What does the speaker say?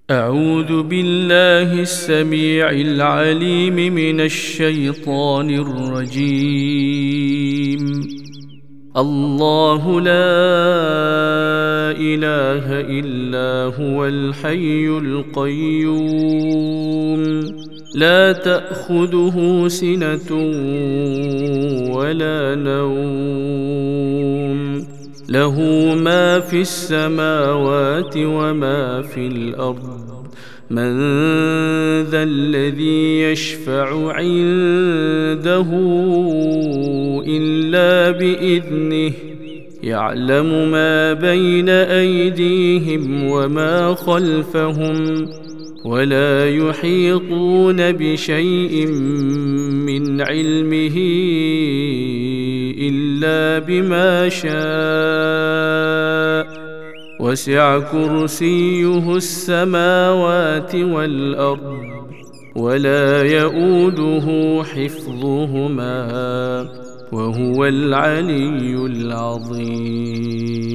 أعوذ بالله السميع العليم من الشيطان الرجيم. الله لا إله إلا هو الحي القيوم، لا تأخذه سنة ولا نوم، له ما في السماوات وما في الأرض. من ذا الذي يشفع عنده إلا بإذنه، يعلم ما بين أيديهم وما خلفهم، ولا يحيطون بشيء من علمه إلا بما شاء، وسع كرسيه السماوات والأرض، ولا يؤوده حفظهما، وهو العلي العظيم.